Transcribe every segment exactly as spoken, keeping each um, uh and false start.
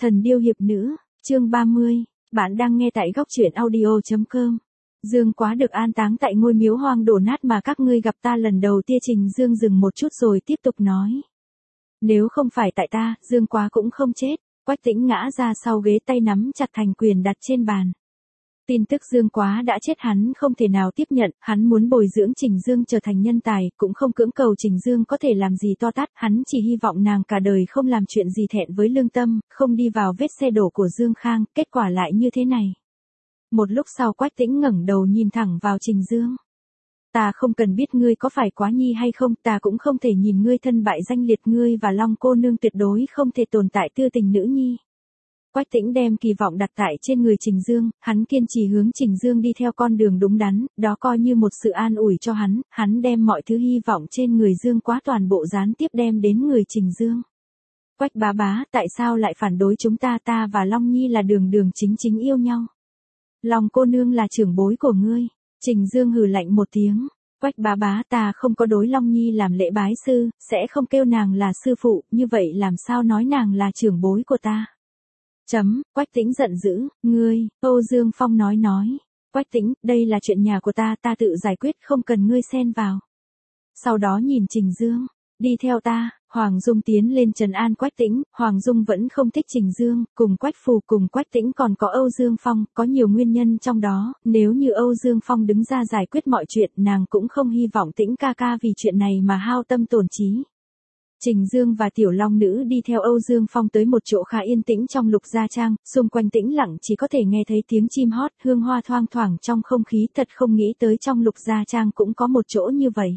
Thần điêu hiệp nữ, chương ba mươi, bạn đang nghe tại góc truyện audio.com. Dương Quá được an táng tại ngôi miếu hoang đổ nát mà các ngươi gặp ta lần đầu tia Trình Dương dừng một chút rồi tiếp tục nói. Nếu không phải tại ta, Dương Quá cũng không chết. Quách Tĩnh ngã ra sau ghế, tay nắm chặt thành quyền đặt trên bàn. Tin tức Dương Quá đã chết hắn không thể nào tiếp nhận, hắn muốn bồi dưỡng Trình Dương trở thành nhân tài, cũng không cưỡng cầu Trình Dương có thể làm gì to tát, hắn chỉ hy vọng nàng cả đời không làm chuyện gì thẹn với lương tâm, không đi vào vết xe đổ của Dương Khang, kết quả lại như thế này. Một lúc sau Quách Tĩnh ngẩng đầu nhìn thẳng vào Trình Dương. Ta không cần biết ngươi có phải quá nhi hay không, ta cũng không thể nhìn ngươi thân bại danh liệt, ngươi và Long cô nương tuyệt đối không thể tồn tại tư tình nữ nhi. Quách Tĩnh đem kỳ vọng đặt tại trên người Trình Dương, hắn kiên trì hướng Trình Dương đi theo con đường đúng đắn, đó coi như một sự an ủi cho hắn, hắn đem mọi thứ hy vọng trên người Dương Quá toàn bộ gián tiếp đem đến người Trình Dương. Quách bá bá, tại sao lại phản đối chúng ta, ta và Long Nhi là đường đường chính chính yêu nhau. Long cô nương là trưởng bối của ngươi. Trình Dương hừ lạnh một tiếng. Quách bá bá, ta không có đối Long Nhi làm lễ bái sư, sẽ không kêu nàng là sư phụ, như vậy làm sao nói nàng là trưởng bối của ta. Chấm, Quách Tĩnh giận dữ, ngươi, Âu Dương Phong nói nói. Quách Tĩnh, đây là chuyện nhà của ta, ta tự giải quyết, không cần ngươi xen vào. Sau đó nhìn Trình Dương, đi theo ta. Hoàng Dung tiến lên trấn an Quách Tĩnh, Hoàng Dung vẫn không thích Trình Dương, cùng Quách Phù cùng Quách Tĩnh còn có Âu Dương Phong, có nhiều nguyên nhân trong đó, nếu như Âu Dương Phong đứng ra giải quyết mọi chuyện, nàng cũng không hy vọng Tĩnh ca ca vì chuyện này mà hao tâm tổn trí. Trình Dương và Tiểu Long Nữ đi theo Âu Dương Phong tới một chỗ khá yên tĩnh trong Lục Gia Trang, xung quanh tĩnh lặng chỉ có thể nghe thấy tiếng chim hót, hương hoa thoang thoảng trong không khí, thật không nghĩ tới trong Lục Gia Trang cũng có một chỗ như vậy.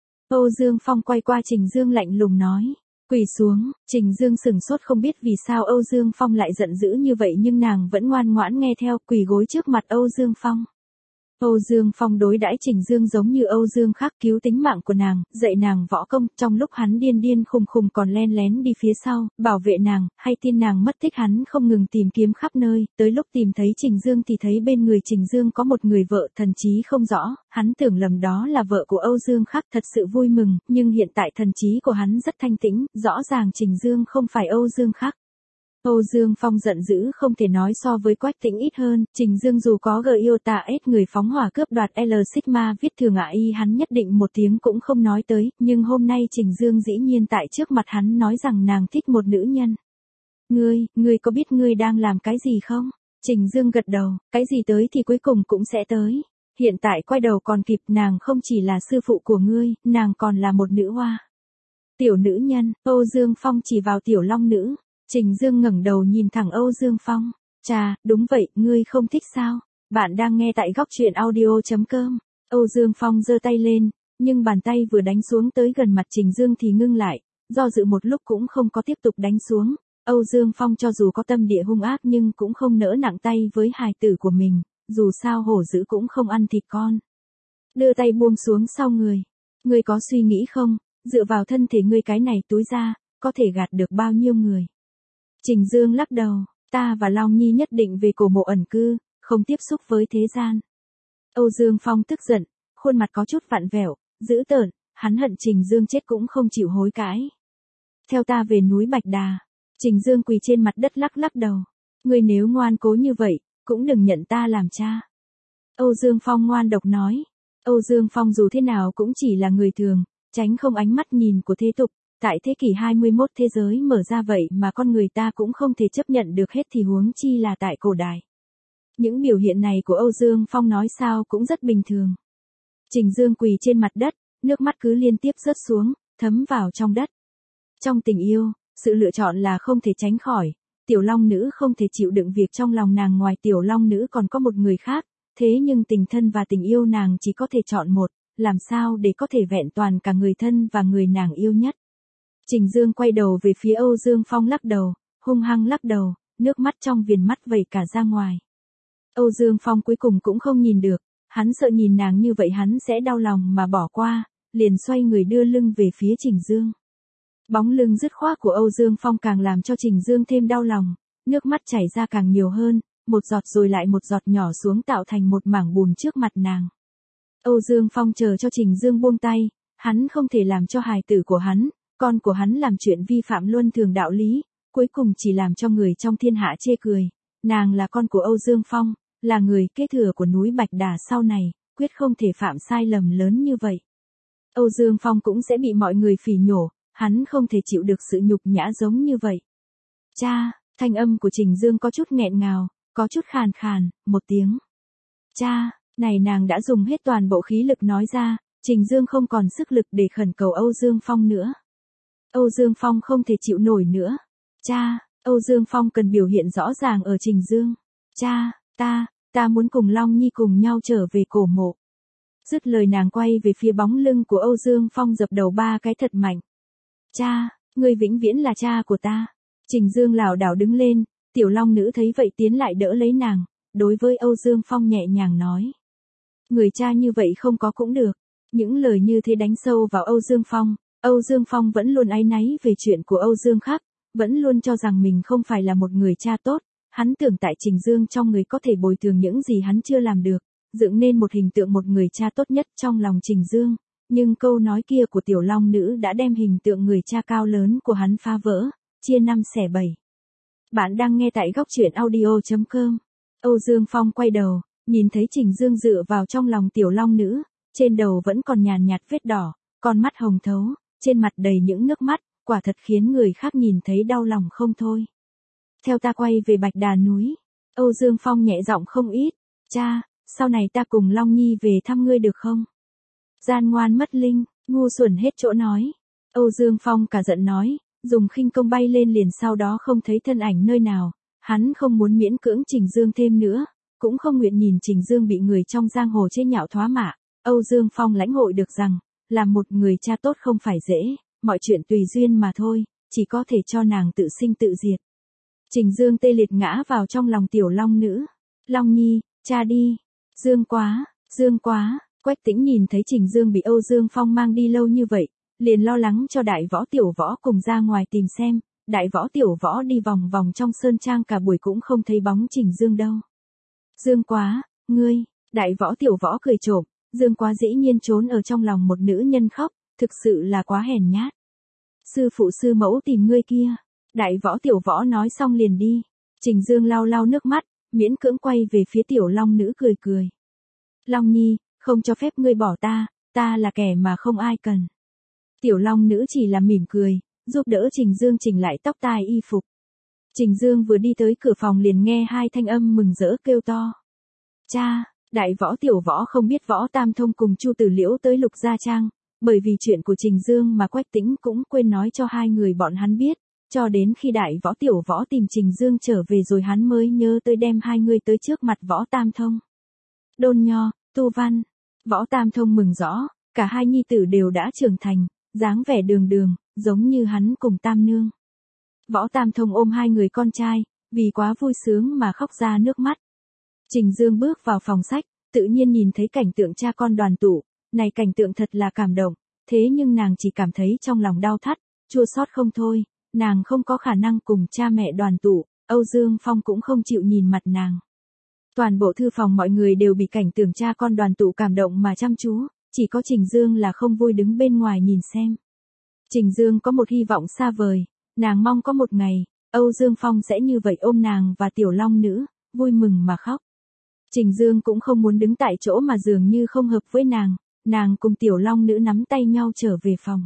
Âu Dương Phong quay qua Trình Dương lạnh lùng nói, quỳ xuống. Trình Dương sừng sốt không biết vì sao Âu Dương Phong lại giận dữ như vậy, nhưng nàng vẫn ngoan ngoãn nghe theo, quỳ gối trước mặt Âu Dương Phong. Âu Dương Phong đối đãi Trình Dương giống như Âu Dương Khắc, cứu tính mạng của nàng, dạy nàng võ công, trong lúc hắn điên điên khùng khùng còn len lén đi phía sau, bảo vệ nàng, hay tin nàng mất tích hắn không ngừng tìm kiếm khắp nơi, tới lúc tìm thấy Trình Dương thì thấy bên người Trình Dương có một người vợ, thần trí không rõ, hắn tưởng lầm đó là vợ của Âu Dương Khắc, thật sự vui mừng, nhưng hiện tại thần trí của hắn rất thanh tĩnh, rõ ràng Trình Dương không phải Âu Dương Khắc. Âu Dương Phong giận dữ không thể nói so với Quách Tĩnh ít hơn, Trình Dương dù có gờ yêu ta ết người phóng hỏa cướp đoạt L Sigma viết thường ả y hắn nhất định một tiếng cũng không nói tới, nhưng hôm nay Trình Dương dĩ nhiên tại trước mặt hắn nói rằng nàng thích một nữ nhân. Ngươi, ngươi có biết ngươi đang làm cái gì không? Trình Dương gật đầu, cái gì tới thì cuối cùng cũng sẽ tới. Hiện tại quay đầu còn kịp, nàng không chỉ là sư phụ của ngươi, nàng còn là một nữ hoa. Tiểu nữ nhân, Âu Dương Phong chỉ vào Tiểu Long Nữ. Trình Dương ngẩng đầu nhìn thẳng Âu Dương Phong. Chà, đúng vậy, ngươi không thích sao? Bạn đang nghe tại góc truyện audio.com. Âu Dương Phong giơ tay lên, nhưng bàn tay vừa đánh xuống tới gần mặt Trình Dương thì ngưng lại, do dự một lúc cũng không có tiếp tục đánh xuống. Âu Dương Phong cho dù có tâm địa hung ác nhưng cũng không nỡ nặng tay với hài tử của mình, dù sao hổ dữ cũng không ăn thịt con. Đưa tay buông xuống sau người. Ngươi có suy nghĩ không, dựa vào thân thể ngươi cái này túi ra, có thể gạt được bao nhiêu người? Trình Dương lắc đầu, ta và Long Nhi nhất định về cổ mộ ẩn cư, không tiếp xúc với thế gian. Âu Dương Phong tức giận, khuôn mặt có chút vặn vẹo, dữ tợn, hắn hận Trình Dương chết cũng không chịu hối cãi. Theo ta về núi Bạch Đà. Trình Dương quỳ trên mặt đất lắc lắc đầu. Ngươi nếu ngoan cố như vậy, cũng đừng nhận ta làm cha. Âu Dương Phong ngoan độc nói. Âu Dương Phong dù thế nào cũng chỉ là người thường, tránh không ánh mắt nhìn của thế tục. Tại thế kỷ hai mươi mốt thế giới mở ra vậy mà con người ta cũng không thể chấp nhận được hết thì huống chi là tại cổ đại. Những biểu hiện này của Âu Dương Phong nói sao cũng rất bình thường. Trình Dương quỳ trên mặt đất, nước mắt cứ liên tiếp rớt xuống, thấm vào trong đất. Trong tình yêu, sự lựa chọn là không thể tránh khỏi. Tiểu Long Nữ không thể chịu đựng việc trong lòng nàng ngoài Tiểu Long Nữ còn có một người khác, thế nhưng tình thân và tình yêu nàng chỉ có thể chọn một, làm sao để có thể vẹn toàn cả người thân và người nàng yêu nhất. Trình Dương quay đầu về phía Âu Dương Phong lắc đầu, hung hăng lắc đầu, nước mắt trong viền mắt vẩy cả ra ngoài. Âu Dương Phong cuối cùng cũng không nhìn được, hắn sợ nhìn nàng như vậy hắn sẽ đau lòng mà bỏ qua, liền xoay người đưa lưng về phía Trình Dương. Bóng lưng dứt khoát của Âu Dương Phong càng làm cho Trình Dương thêm đau lòng, nước mắt chảy ra càng nhiều hơn, một giọt rồi lại một giọt nhỏ xuống tạo thành một mảng bùn trước mặt nàng. Âu Dương Phong chờ cho Trình Dương buông tay, hắn không thể làm cho hài tử của hắn, con của hắn làm chuyện vi phạm luân thường đạo lý, cuối cùng chỉ làm cho người trong thiên hạ chê cười. Nàng là con của Âu Dương Phong, là người kế thừa của núi Bạch Đà sau này, quyết không thể phạm sai lầm lớn như vậy. Âu Dương Phong cũng sẽ bị mọi người phỉ nhổ, hắn không thể chịu được sự nhục nhã giống như vậy. Cha, thanh âm của Trình Dương có chút nghẹn ngào, có chút khàn khàn, một tiếng. Cha, này nàng đã dùng hết toàn bộ khí lực nói ra, Trình Dương không còn sức lực để khẩn cầu Âu Dương Phong nữa. Âu Dương Phong không thể chịu nổi nữa. Cha, Âu Dương Phong cần biểu hiện rõ ràng ở Trình Dương. Cha, ta, ta muốn cùng Long Nhi cùng nhau trở về cổ mộ. Dứt lời nàng quay về phía bóng lưng của Âu Dương Phong dập đầu ba cái thật mạnh. Cha, ngươi vĩnh viễn là cha của ta. Trình Dương lảo đảo đứng lên, tiểu long nữ thấy vậy tiến lại đỡ lấy nàng, đối với Âu Dương Phong nhẹ nhàng nói. Người cha như vậy không có cũng được. Những lời như thế đánh sâu vào Âu Dương Phong, Âu Dương Phong vẫn luôn áy náy về chuyện của Âu Dương Khắc, vẫn luôn cho rằng mình không phải là một người cha tốt, hắn tưởng tại Trình Dương trong người có thể bồi thường những gì hắn chưa làm được, dựng nên một hình tượng một người cha tốt nhất trong lòng Trình Dương, nhưng câu nói kia của tiểu long nữ đã đem hình tượng người cha cao lớn của hắn phá vỡ, chia năm xẻ bảy. Bạn đang nghe tại góc truyện audio chấm com. Âu Dương Phong quay đầu, nhìn thấy Trình Dương dựa vào trong lòng tiểu long nữ, trên đầu vẫn còn nhàn nhạt vết đỏ, con mắt hồng thấu, trên mặt đầy những nước mắt, quả thật khiến người khác nhìn thấy đau lòng không thôi. Theo ta quay về Bạch Đà núi, Âu Dương Phong nhẹ giọng không ít, cha, sau này ta cùng Long Nhi về thăm ngươi được không? Gian ngoan mất linh, ngu xuẩn hết chỗ nói. Âu Dương Phong cả giận nói, dùng khinh công bay lên liền sau đó không thấy thân ảnh nơi nào, hắn không muốn miễn cưỡng Trình Dương thêm nữa, cũng không nguyện nhìn Trình Dương bị người trong giang hồ chế nhạo thoá mạ. Âu Dương Phong lãnh hội được rằng, làm một người cha tốt không phải dễ, mọi chuyện tùy duyên mà thôi, chỉ có thể cho nàng tự sinh tự diệt. Trình Dương tê liệt ngã vào trong lòng tiểu long nữ. Long Nhi, cha đi. Dương quá, Dương quá. Quách Tĩnh nhìn thấy Trình Dương bị Âu Dương Phong mang đi lâu như vậy, liền lo lắng cho đại võ tiểu võ cùng ra ngoài tìm xem. Đại võ tiểu võ đi vòng vòng trong sơn trang cả buổi cũng không thấy bóng Trình Dương đâu. Dương quá, ngươi, đại võ tiểu võ cười trộm, Dương quá dĩ nhiên trốn ở trong lòng một nữ nhân khóc, thực sự là quá hèn nhát. Sư phụ sư mẫu tìm ngươi kia. Đại võ tiểu võ nói xong liền đi. Trình Dương lau lau nước mắt, miễn cưỡng quay về phía tiểu long nữ cười cười. Long Nhi, không cho phép ngươi bỏ ta, ta là kẻ mà không ai cần. Tiểu long nữ chỉ là mỉm cười, giúp đỡ Trình Dương chỉnh lại tóc tai y phục. Trình Dương vừa đi tới cửa phòng liền nghe hai thanh âm mừng rỡ kêu to. Cha, đại võ tiểu võ không biết võ tam thông cùng Chu Tử Liễu tới Lục Gia Trang, bởi vì chuyện của Trình Dương mà Quách Tĩnh cũng quên nói cho hai người bọn hắn biết, cho đến khi đại võ tiểu võ tìm Trình Dương trở về rồi hắn mới nhớ tới đem hai người tới trước mặt võ tam thông. Đôn Nho, Tu Văn, võ tam thông mừng rõ, cả hai nhi tử đều đã trưởng thành, dáng vẻ đường đường, giống như hắn cùng tam nương. Võ tam thông ôm hai người con trai, vì quá vui sướng mà khóc ra nước mắt. Trình Dương bước vào phòng sách, tự nhiên nhìn thấy cảnh tượng cha con đoàn tụ, này cảnh tượng thật là cảm động, thế nhưng nàng chỉ cảm thấy trong lòng đau thắt, chua xót không thôi, nàng không có khả năng cùng cha mẹ đoàn tụ, Âu Dương Phong cũng không chịu nhìn mặt nàng. Toàn bộ thư phòng mọi người đều bị cảnh tượng cha con đoàn tụ cảm động mà chăm chú, chỉ có Trình Dương là không vui đứng bên ngoài nhìn xem. Trình Dương có một hy vọng xa vời, nàng mong có một ngày, Âu Dương Phong sẽ như vậy ôm nàng và tiểu long nữ, vui mừng mà khóc. Trình Dương cũng không muốn đứng tại chỗ mà dường như không hợp với nàng, nàng cùng tiểu long nữ nắm tay nhau trở về phòng.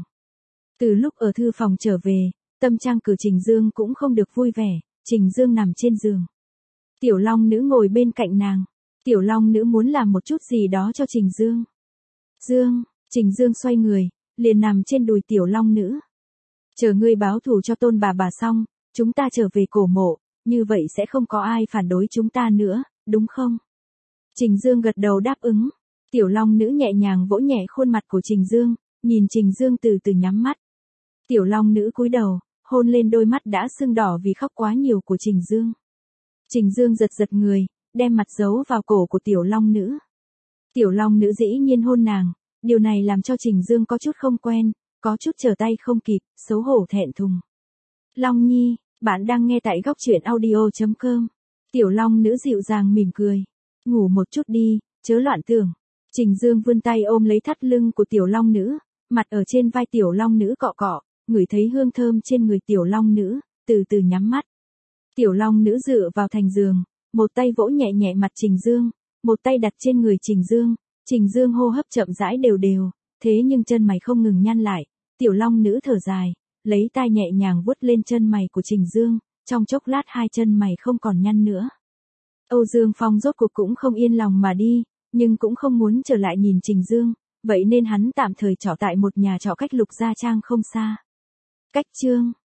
Từ lúc ở thư phòng trở về, tâm trạng của Trình Dương cũng không được vui vẻ, Trình Dương nằm trên giường. Tiểu long nữ ngồi bên cạnh nàng, tiểu long nữ muốn làm một chút gì đó cho Trình Dương. Dương, Trình Dương xoay người, liền nằm trên đùi tiểu long nữ. Chờ ngươi báo thù cho tôn bà bà xong, chúng ta trở về cổ mộ, như vậy sẽ không có ai phản đối chúng ta nữa, đúng không? Trình Dương gật đầu đáp ứng. Tiểu long nữ nhẹ nhàng vỗ nhẹ khuôn mặt của Trình Dương, nhìn Trình Dương từ từ nhắm mắt. Tiểu long nữ cúi đầu, hôn lên đôi mắt đã sưng đỏ vì khóc quá nhiều của Trình Dương. Trình Dương giật giật người, đem mặt giấu vào cổ của tiểu long nữ. Tiểu long nữ dĩ nhiên hôn nàng, điều này làm cho Trình Dương có chút không quen, có chút trở tay không kịp, xấu hổ thẹn thùng. Long Nhi, bạn đang nghe tại góc truyện audio chấm com. Tiểu long nữ dịu dàng mỉm cười. Ngủ một chút đi, chớ loạn tưởng. Trình Dương vươn tay ôm lấy thắt lưng của tiểu long nữ, mặt ở trên vai tiểu long nữ cọ cọ, ngửi thấy hương thơm trên người tiểu long nữ, từ từ nhắm mắt. Tiểu Long Nữ dựa vào thành giường, một tay vỗ nhẹ nhẹ mặt Trình Dương, một tay đặt trên người Trình Dương. Trình Dương hô hấp chậm rãi đều đều, thế nhưng chân mày không ngừng nhăn lại. Tiểu Long Nữ thở dài, lấy tay nhẹ nhàng vuốt lên chân mày của Trình Dương, trong chốc lát hai chân mày không còn nhăn nữa. Âu Dương Phong rốt cuộc cũng không yên lòng mà đi, nhưng cũng không muốn trở lại nhìn Trình Dương, vậy nên hắn tạm thời trọ tại một nhà trọ cách Lục Gia Trang không xa. Cách chương